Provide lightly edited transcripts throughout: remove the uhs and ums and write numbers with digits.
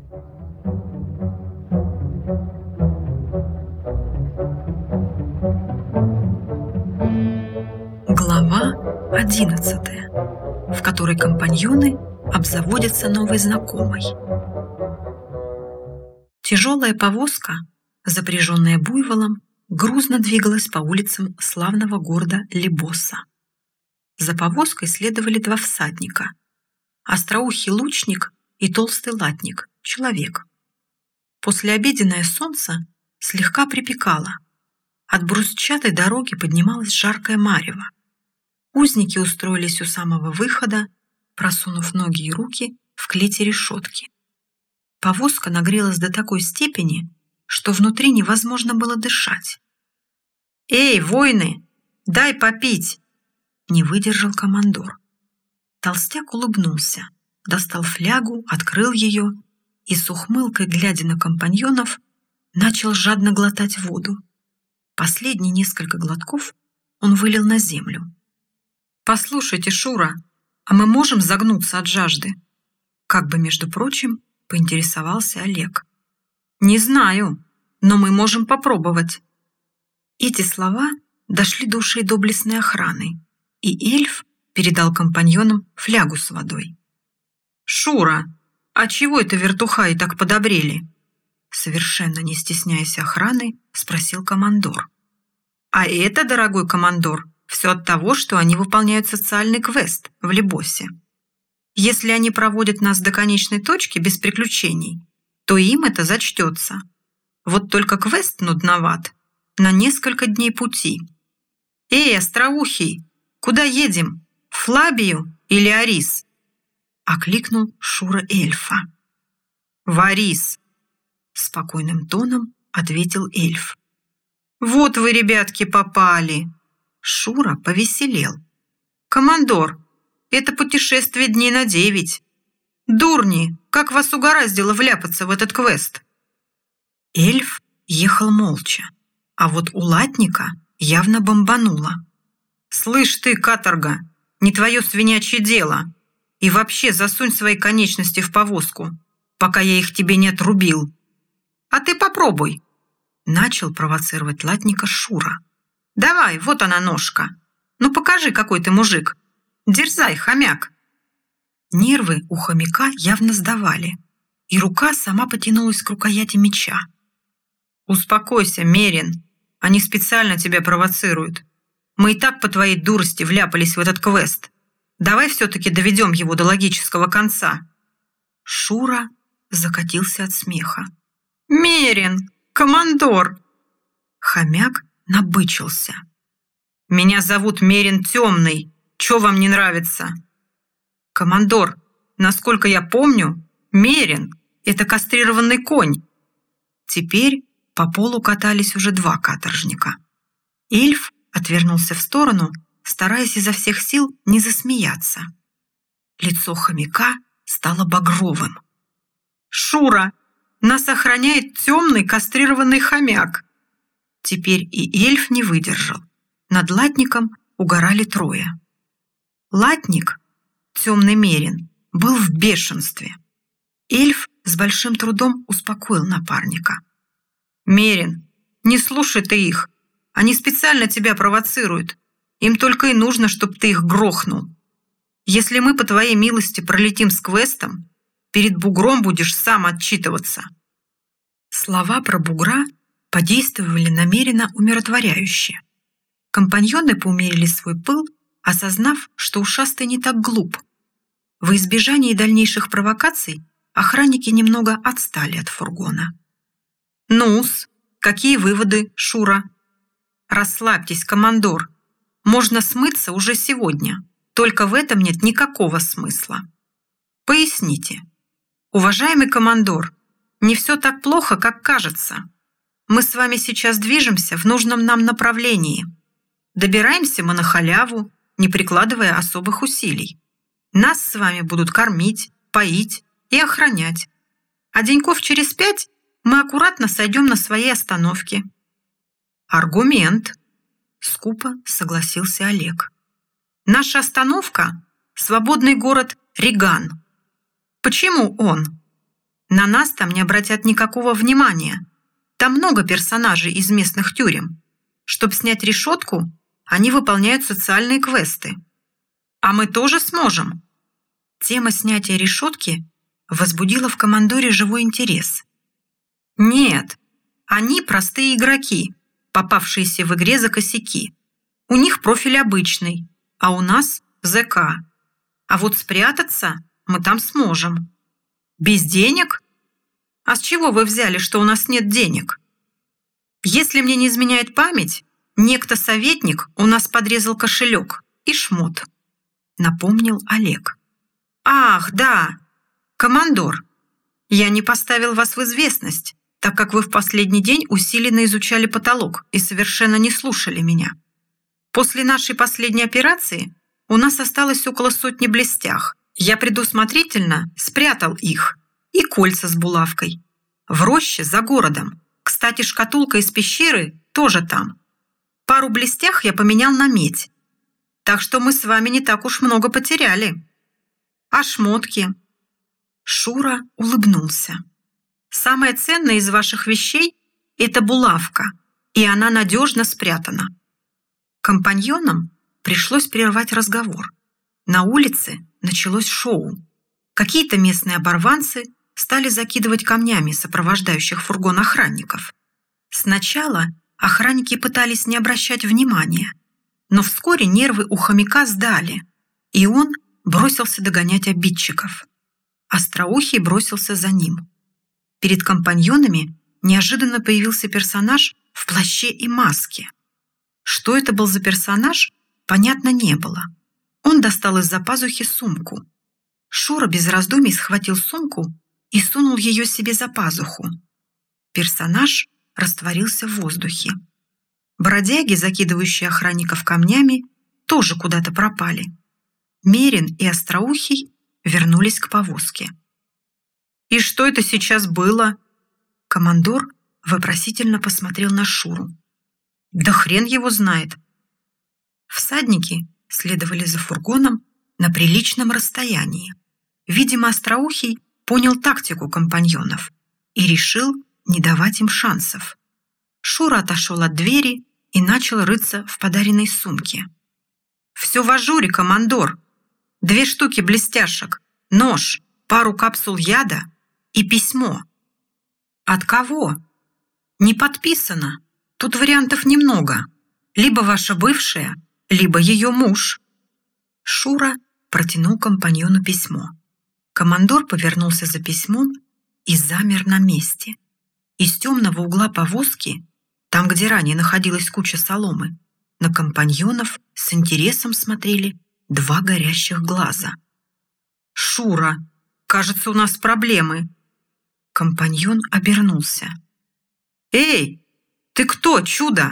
Глава 11, в которой компаньоны обзаводятся новой знакомой. Тяжелая повозка, запряженная буйволом, грузно двигалась по улицам славного города Лебоса. За повозкой следовали два всадника – остроухий лучник и толстый латник, человек. Послеобеденное солнце слегка припекало. От брусчатой дороги поднималось жаркое марево. Узники устроились у самого выхода, просунув ноги и руки в клете решетки. Повозка нагрелась до такой степени, что внутри невозможно было дышать. «Эй, воины, дай попить!» — не выдержал командор. Толстяк улыбнулся, достал флягу, открыл ее и с ухмылкой, глядя на компаньонов, начал жадно глотать воду. Последние несколько глотков он вылил на землю. «Послушайте, Шура, а мы можем загнуться от жажды?» Как бы, между прочим, поинтересовался Олег. «Не знаю, но мы можем попробовать». Эти слова дошли до ушей доблестной охраны, и эльф передал компаньонам флягу с водой. «Шура, а чего это вертухаи так подобрели?» Совершенно не стесняясь охраны, спросил командор. «А это, дорогой командор, все от того, что они выполняют социальный квест в Лебосе. Если они проводят нас до конечной точки без приключений, то им это зачтется. Вот только квест нудноват, на несколько дней пути. Эй, остроухий, куда едем? В Флабию или Арис?» Окликнул Шура эльфа. «В Арис!» Спокойным тоном ответил эльф. «Вот вы, ребятки, попали!» Шура повеселел. «Командор, это путешествие дней на 9. Дурни, как вас угораздило вляпаться в этот квест?» Эльф ехал молча, а вот у латника явно бомбануло. «Слышь ты, каторга, не твое свинячье дело. И вообще засунь свои конечности в повозку, пока я их тебе не отрубил. А ты попробуй!» Начал провоцировать латника Шура. «Давай, вот она ножка. Ну покажи, какой ты мужик. Дерзай, хомяк!» Нервы у хомяка явно сдавали, и рука сама потянулась к рукояти меча. «Успокойся, Мерин. Они специально тебя провоцируют. Мы и так по твоей дурости вляпались в этот квест. Давай все-таки доведем его до логического конца». Шура закатился от смеха. «Мерин! Командор!» Хомяк набычился. «Меня зовут Мерин Темный. Чё вам не нравится?» «Командор, насколько я помню, Мерин — это кастрированный конь». Теперь по полу катались уже два каторжника. Эльф отвернулся в сторону, стараясь изо всех сил не засмеяться. Лицо хомяка стало багровым. «Шура, нас охраняет темный кастрированный хомяк!» Теперь и эльф не выдержал. Над латником угорали трое. Латник, темный Мерин, был в бешенстве. Эльф с большим трудом успокоил напарника. «Мерин, не слушай ты их. Они специально тебя провоцируют. Им только и нужно, чтобы ты их грохнул. Если мы, по твоей милости, пролетим с квестом, перед бугром будешь сам отчитываться». Слова про бугра подействовали намеренно умиротворяюще. Компаньоны поумерили свой пыл, осознав, что ушастый не так глуп. Во избежание дальнейших провокаций охранники немного отстали от фургона. «Ну-с, какие выводы, Шура?» «Расслабьтесь, командор. Можно смыться уже сегодня. Только в этом нет никакого смысла. Поясните. Уважаемый командор, не все так плохо, как кажется. Мы с вами сейчас движемся в нужном нам направлении. Добираемся мы на халяву, не прикладывая особых усилий. Нас с вами будут кормить, поить и охранять. А деньков через 5 мы аккуратно сойдем на своей остановке». «Аргумент», — скупо согласился Олег. «Наша остановка — свободный город Риган. Почему он? На нас там не обратят никакого внимания. Там много персонажей из местных тюрем. Чтобы снять решетку, они выполняют социальные квесты. А мы тоже сможем. Тема снятия решетки возбудила в командоре живой интерес. Нет, они простые игроки, попавшиеся в игре за косяки. У них профиль обычный, а у нас ЗК. А вот спрятаться мы там сможем. Без денег? А с чего вы взяли, что у нас нет денег? Если мне не изменяет память, некто советник у нас подрезал кошелек и шмот, напомнил Олег. Ах, да, командор, я не поставил вас в известность, так как вы в последний день усиленно изучали потолок и совершенно не слушали меня. После нашей последней операции у нас осталось около 100 блестях. Я предусмотрительно спрятал их и кольца с булавкой. В роще за городом. Кстати, шкатулка из пещеры тоже там. Пару блестях я поменял на медь. Так что мы с вами не так уж много потеряли. А шмотки? Шура улыбнулся. Самое ценное из ваших вещей – это булавка, и она надежно спрятана. Компаньонам пришлось прервать разговор. На улице началось шоу. Какие-то местные оборванцы стали закидывать камнями сопровождающих фургон охранников. Сначала охранники пытались не обращать внимания, но вскоре нервы у хомяка сдали, и он бросился догонять обидчиков. Остроухий бросился за ним. Перед компаньонами неожиданно появился персонаж в плаще и маске. Что это был за персонаж, понятно не было. Он достал из-за пазухи сумку. Шура без раздумий схватил сумку и сунул ее себе за пазуху. Персонаж растворился в воздухе. Бродяги, закидывающие охранников камнями, тоже куда-то пропали. Мерин и Остроухий вернулись к повозке. «И что это сейчас было?» Командор вопросительно посмотрел на Шуру. «Да хрен его знает». Всадники следовали за фургоном на приличном расстоянии. Видимо, Остроухий понял тактику компаньонов и решил не давать им шансов. Шура отошел от двери и начал рыться в подаренной сумке. «Все в ажуре, командор. 2 штуки блестяшек, нож, пару капсул яда и письмо». «От кого?» «Не подписано. Тут вариантов немного. Либо ваша бывшая, либо ее муж». Шура протянул компаньону письмо. Командор повернулся за письмом и замер на месте. Из темного угла повозки, там, где ранее находилась куча соломы, на компаньонов с интересом смотрели 2 горящих глаза. «Шура, кажется, у нас проблемы». Компаньон обернулся. «Эй, ты кто, чудо?»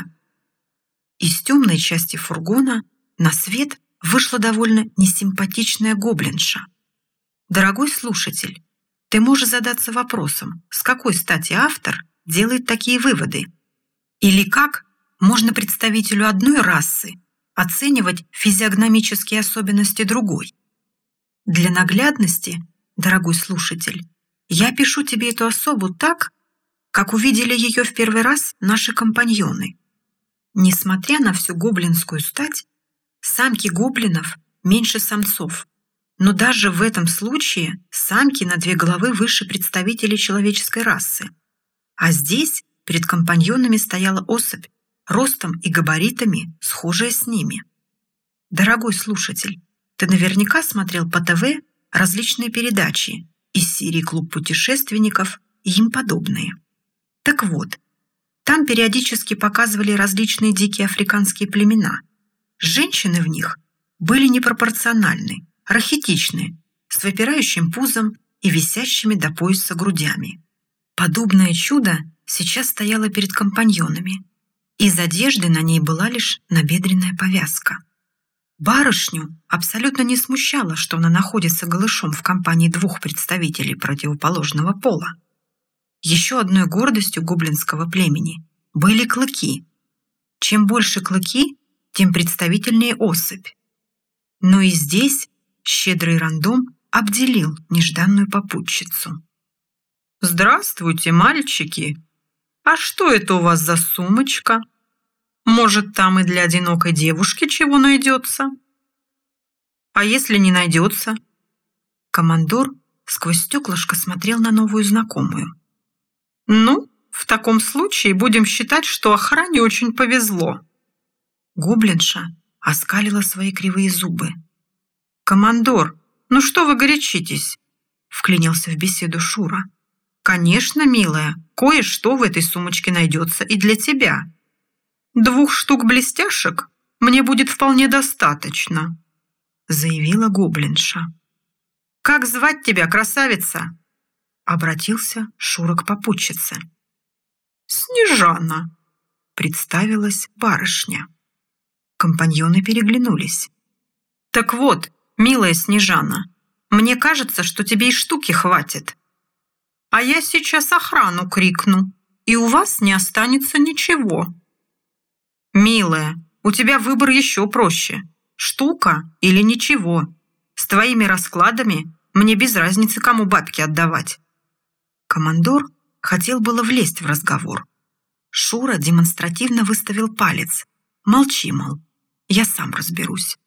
Из темной части фургона на свет вышла довольно несимпатичная гоблинша. Дорогой слушатель, ты можешь задаться вопросом, с какой стати автор делает такие выводы? Или как можно представителю одной расы оценивать физиогномические особенности другой? Для наглядности, дорогой слушатель, я пишу тебе эту особу так, как увидели ее в первый раз наши компаньоны. Несмотря на всю гоблинскую стать, самки гоблинов меньше самцов, но даже в этом случае самки на 2 головы выше представителей человеческой расы. А здесь перед компаньонами стояла особь, ростом и габаритами схожая с ними. Дорогой слушатель, ты наверняка смотрел по ТВ различные передачи из серии «Клуб путешественников» и им подобные. Так вот, там периодически показывали различные дикие африканские племена. Женщины в них были непропорциональны, рахитичны, с выпирающим пузом и висящими до пояса грудями. Подобное чудо сейчас стояло перед компаньонами. Из одежды на ней была лишь набедренная повязка. Барышню абсолютно не смущало, что она находится голышом в компании 2 представителей противоположного пола. Еще одной гордостью гоблинского племени были клыки. Чем больше клыки, тем представительнее особь. Но и здесь щедрый рандом обделил нежданную попутчицу. здравствуйте, мальчики! А что это у вас за сумочка? Может, там и для одинокой девушки чего найдется? А если не найдется?» Командор сквозь стеклышко смотрел на новую знакомую. «Ну, в таком случае будем считать, что охране очень повезло». Гоблинша оскалила свои кривые зубы. «Командор, ну что вы горячитесь?» — вклинился в беседу Шура. «Конечно, милая, кое-что в этой сумочке найдется и для тебя. 2 штук блестяшек мне будет вполне достаточно», — заявила гоблинша. «Как звать тебя, красавица?» — обратился Шура к попутчице. «Снежана», — представилась барышня. Компаньоны переглянулись. «Так вот, милая Снежана, мне кажется, что тебе и штуки хватит. А я сейчас охрану крикну, и у вас не останется ничего». «Милая, у тебя выбор еще проще. Штука или ничего. С твоими раскладами мне без разницы, кому бабки отдавать». Командор хотел было влезть в разговор. Шура демонстративно выставил палец. «Молчи, мол, я сам разберусь».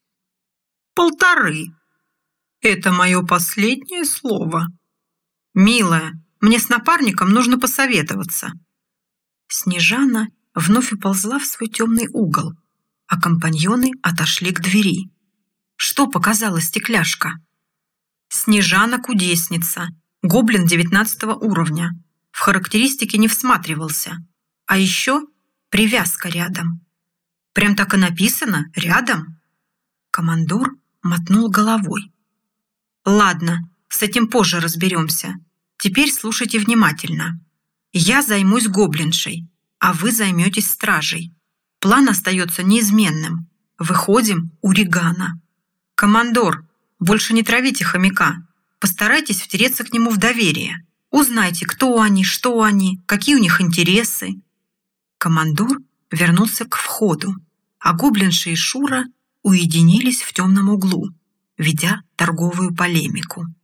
1,5. Это мое последнее слово. Милая, мне с напарником нужно посоветоваться». Снежана вновь уползла в свой темный угол, а компаньоны отошли к двери. Что показала стекляшка? Снежана кудесница, гоблин 19 уровня. В характеристике не всматривался. А еще привязка рядом. Прям так и написано «рядом». Командор мотнул головой. «Ладно, с этим позже разберемся. Теперь слушайте внимательно. Я займусь гоблиншей, а вы займетесь стражей. План остается неизменным. Выходим у Регана. Командор, больше не травите хомяка. Постарайтесь втереться к нему в доверие. Узнайте, кто они, что они, какие у них интересы». Командор вернулся к входу, а гоблинша и Шура уединились в темном углу, ведя торговую полемику.